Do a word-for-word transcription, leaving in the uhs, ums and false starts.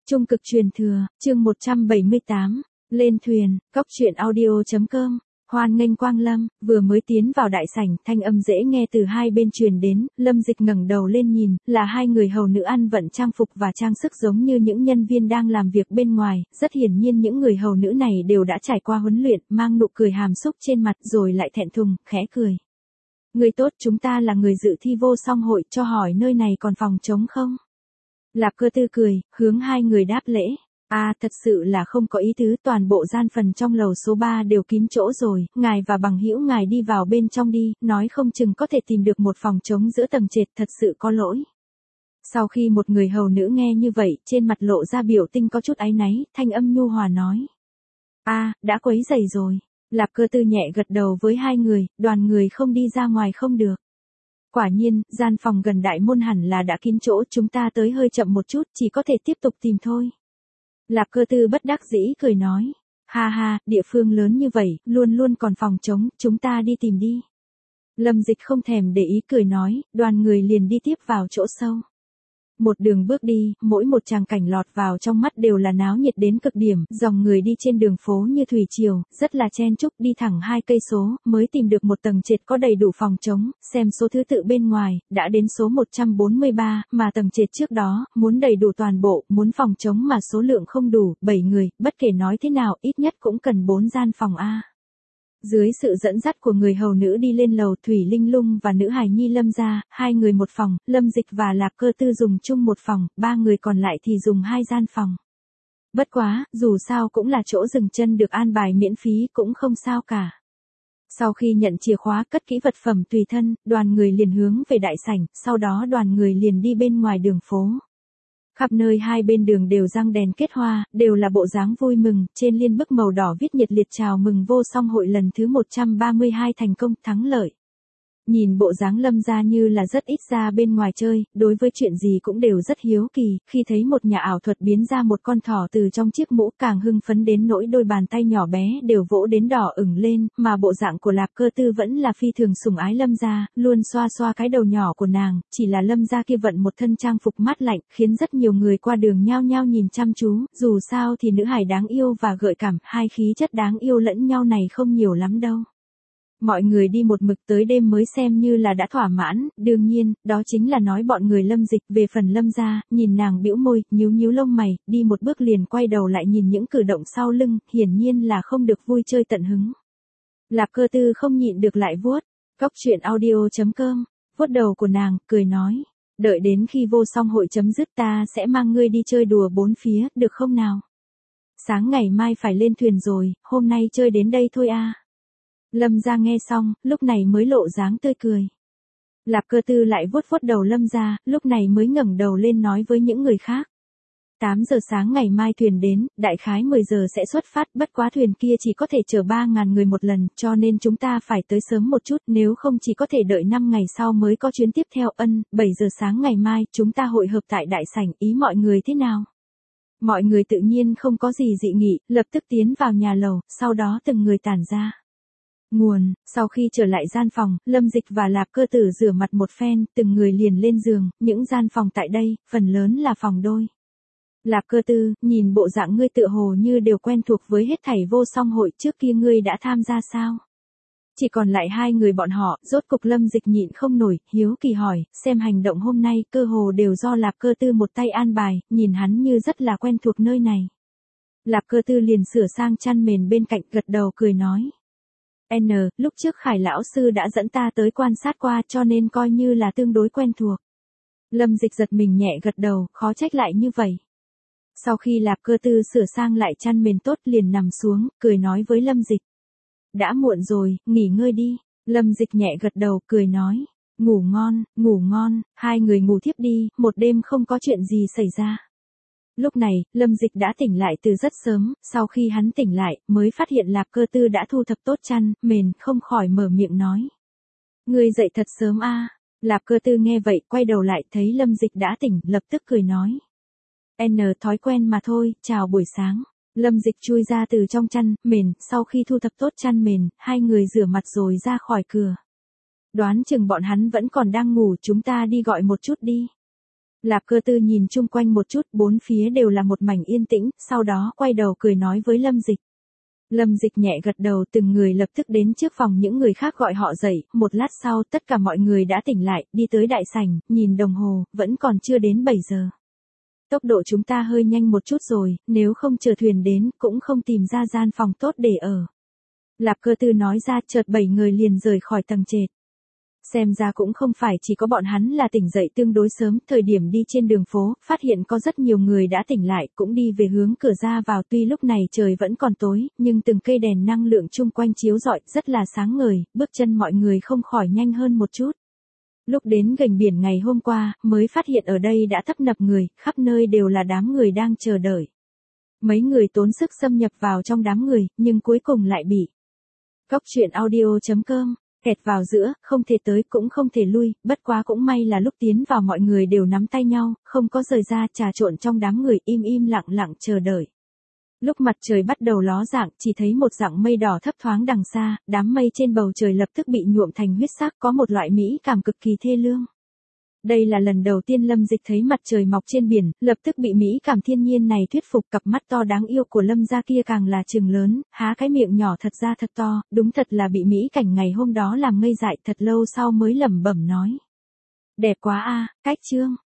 Trung cực truyền thừa, chương một trăm bảy mươi tám, lên thuyền, cóc truyện audio chấm com. Hoan nghênh quang lâm, vừa mới tiến vào đại sảnh, thanh âm dễ nghe từ hai bên truyền đến, Lâm Dịch ngẩng đầu lên nhìn, là hai người hầu nữ ăn vận trang phục và trang sức giống như những nhân viên đang làm việc bên ngoài, rất hiển nhiên những người hầu nữ này đều đã trải qua huấn luyện, mang nụ cười hàm xúc trên mặt rồi lại thẹn thùng, khẽ cười. Người tốt, chúng ta là người dự thi vô song hội, cho hỏi nơi này còn phòng trống không? Lạp Cơ Tư cười, hướng hai người đáp lễ. À, thật sự là không có ý tứ, toàn bộ gian phần trong lầu số ba đều kín chỗ rồi, ngài và bằng hữu ngài đi vào bên trong đi, nói không chừng có thể tìm được một phòng trống giữa tầng trệt, thật sự có lỗi. Sau khi một người hầu nữ nghe như vậy, trên mặt lộ ra biểu tình có chút áy náy, thanh âm nhu hòa nói. À, đã quấy rầy rồi. Lạp Cơ Tư nhẹ gật đầu với hai người, đoàn người không đi ra ngoài không được. Quả nhiên, gian phòng gần đại môn hẳn là đã kín chỗ, chúng ta tới hơi chậm một chút, chỉ có thể tiếp tục tìm thôi. Lạp Cơ Tư bất đắc dĩ cười nói. Ha ha, địa phương lớn như vậy, luôn luôn còn phòng trống, chúng ta đi tìm đi. Lâm Dịch không thèm để ý cười nói, đoàn người liền đi tiếp vào chỗ sâu. Một đường bước đi, mỗi một tràng cảnh lọt vào trong mắt đều là náo nhiệt đến cực điểm, dòng người đi trên đường phố như thủy triều, rất là chen chúc, đi thẳng hai cây số, mới tìm được một tầng trệt có đầy đủ phòng trống, xem số thứ tự bên ngoài, đã đến số một trăm bốn mươi ba, mà tầng trệt trước đó, muốn đầy đủ toàn bộ, muốn phòng trống mà số lượng không đủ, bảy người, bất kể nói thế nào, ít nhất cũng cần bốn gian phòng A. Dưới sự dẫn dắt của người hầu nữ đi lên lầu, Thủy Linh Lung và nữ hài nhi Lâm ra, hai người một phòng, Lâm Dịch và Lạp Cơ Tư dùng chung một phòng, ba người còn lại thì dùng hai gian phòng. Bất quá, dù sao cũng là chỗ dừng chân được an bài miễn phí cũng không sao cả. Sau khi nhận chìa khóa cất kỹ vật phẩm tùy thân, đoàn người liền hướng về đại sảnh, sau đó đoàn người liền đi bên ngoài đường phố. Khắp nơi hai bên đường đều răng đèn kết hoa, đều là bộ dáng vui mừng, trên liên bức màu đỏ viết nhiệt liệt chào mừng vô song hội lần thứ một trăm ba mươi hai thành công, thắng lợi. Nhìn bộ dáng Lâm ra như là rất ít ra bên ngoài chơi, đối với chuyện gì cũng đều rất hiếu kỳ, khi thấy một nhà ảo thuật biến ra một con thỏ từ trong chiếc mũ càng hưng phấn đến nỗi đôi bàn tay nhỏ bé đều vỗ đến đỏ ửng lên, mà bộ dạng của Lạp Cơ Tư vẫn là phi thường sủng ái Lâm ra, luôn xoa xoa cái đầu nhỏ của nàng, chỉ là Lâm ra kia vận một thân trang phục mát lạnh, khiến rất nhiều người qua đường nhao nhao nhìn chăm chú, dù sao thì nữ hài đáng yêu và gợi cảm, hai khí chất đáng yêu lẫn nhau này không nhiều lắm đâu. Mọi người đi một mực tới đêm mới xem như là đã thỏa mãn, đương nhiên, đó chính là nói bọn người Lâm Dịch. Về phần Lâm ra, nhìn nàng bĩu môi, nhíu nhíu lông mày, đi một bước liền quay đầu lại nhìn những cử động sau lưng, hiển nhiên là không được vui chơi tận hứng. Lạp Cơ Tư không nhịn được lại vuốt, cóc truyện audio chấm com, vuốt đầu của nàng, cười nói, đợi đến khi vô song hội chấm dứt ta sẽ mang ngươi đi chơi đùa bốn phía, được không nào? Sáng ngày mai phải lên thuyền rồi, hôm nay chơi đến đây thôi a. Lâm ra nghe xong, lúc này mới lộ dáng tươi cười. Lạp Cơ Tư lại vuốt vuốt đầu Lâm ra, lúc này mới ngẩng đầu lên nói với những người khác. tám giờ sáng ngày mai thuyền đến, đại khái mười giờ sẽ xuất phát, bất quá thuyền kia chỉ có thể chở ba nghìn người một lần, cho nên chúng ta phải tới sớm một chút, nếu không chỉ có thể đợi năm ngày sau mới có chuyến tiếp theo. Ân, bảy giờ sáng ngày mai, chúng ta hội hợp tại đại sảnh, ý mọi người thế nào? Mọi người tự nhiên không có gì dị nghị, lập tức tiến vào nhà lầu, sau đó từng người tản ra. Nguồn, sau khi trở lại gian phòng, Lâm Dịch và Lạp Cơ Tử rửa mặt một phen, từng người liền lên giường, những gian phòng tại đây, phần lớn là phòng đôi. Lạp Cơ Tư, nhìn bộ dạng ngươi tựa hồ như đều quen thuộc với hết thảy vô song hội, trước kia ngươi đã tham gia sao? Chỉ còn lại hai người bọn họ, rốt cục Lâm Dịch nhịn không nổi, hiếu kỳ hỏi, xem hành động hôm nay, cơ hồ đều do Lạp Cơ Tư một tay an bài, nhìn hắn như rất là quen thuộc nơi này. Lạp Cơ Tư liền sửa sang chăn mền bên cạnh, gật đầu cười nói. N, lúc trước Khải lão sư đã dẫn ta tới quan sát qua cho nên coi như là tương đối quen thuộc. Lâm Dịch giật mình nhẹ gật đầu, khó trách lại như vậy. Sau khi Lạp Cơ Tư sửa sang lại chăn mền tốt liền nằm xuống, cười nói với Lâm Dịch. Đã muộn rồi, nghỉ ngơi đi. Lâm Dịch nhẹ gật đầu, cười nói. Ngủ ngon, ngủ ngon, hai người ngủ thiếp đi, một đêm không có chuyện gì xảy ra. Lúc này, Lâm Dịch đã tỉnh lại từ rất sớm, sau khi hắn tỉnh lại, mới phát hiện Lạp Cơ Tư đã thu thập tốt chăn, mền, không khỏi mở miệng nói. Ngươi dậy thật sớm a. Lạp Cơ Tư nghe vậy, quay đầu lại, thấy Lâm Dịch đã tỉnh, lập tức cười nói. N, thói quen mà thôi, chào buổi sáng. Lâm Dịch chui ra từ trong chăn, mền, sau khi thu thập tốt chăn mền, hai người rửa mặt rồi ra khỏi cửa. Đoán chừng bọn hắn vẫn còn đang ngủ, chúng ta đi gọi một chút đi. Lạp Cơ Tư nhìn chung quanh một chút, bốn phía đều là một mảnh yên tĩnh, sau đó quay đầu cười nói với Lâm Dịch. Lâm Dịch nhẹ gật đầu, từng người lập tức đến trước phòng những người khác gọi họ dậy, một lát sau tất cả mọi người đã tỉnh lại, đi tới đại sảnh, nhìn đồng hồ, vẫn còn chưa đến bảy giờ. Tốc độ chúng ta hơi nhanh một chút rồi, nếu không chờ thuyền đến, cũng không tìm ra gian phòng tốt để ở. Lạp Cơ Tư nói ra, chợt bảy người liền rời khỏi tầng trệt. Xem ra cũng không phải chỉ có bọn hắn là tỉnh dậy tương đối sớm, thời điểm đi trên đường phố, phát hiện có rất nhiều người đã tỉnh lại, cũng đi về hướng cửa ra vào, tuy lúc này trời vẫn còn tối, nhưng từng cây đèn năng lượng chung quanh chiếu rọi, rất là sáng ngời, bước chân mọi người không khỏi nhanh hơn một chút. Lúc đến gần biển ngày hôm qua, mới phát hiện ở đây đã tấp nập người, khắp nơi đều là đám người đang chờ đợi. Mấy người tốn sức xâm nhập vào trong đám người, nhưng cuối cùng lại bị Cóc truyện audio chấm com kẹt vào giữa, không thể tới cũng không thể lui, bất quá cũng may là lúc tiến vào mọi người đều nắm tay nhau, không có rời ra, trà trộn trong đám người, im im lặng lặng chờ đợi. Lúc mặt trời bắt đầu ló dạng, chỉ thấy một dặng mây đỏ thấp thoáng đằng xa, đám mây trên bầu trời lập tức bị nhuộm thành huyết sắc, có một loại mỹ cảm cực kỳ thê lương. Đây là lần đầu tiên Lâm Dịch thấy mặt trời mọc trên biển, lập tức bị mỹ cảm thiên nhiên này thuyết phục, cặp mắt to đáng yêu của Lâm gia kia càng là trừng lớn, há cái miệng nhỏ thật ra thật to, đúng thật là bị mỹ cảnh ngày hôm đó làm ngây dại, thật lâu sau mới lẩm bẩm nói. Đẹp quá a, cách chương.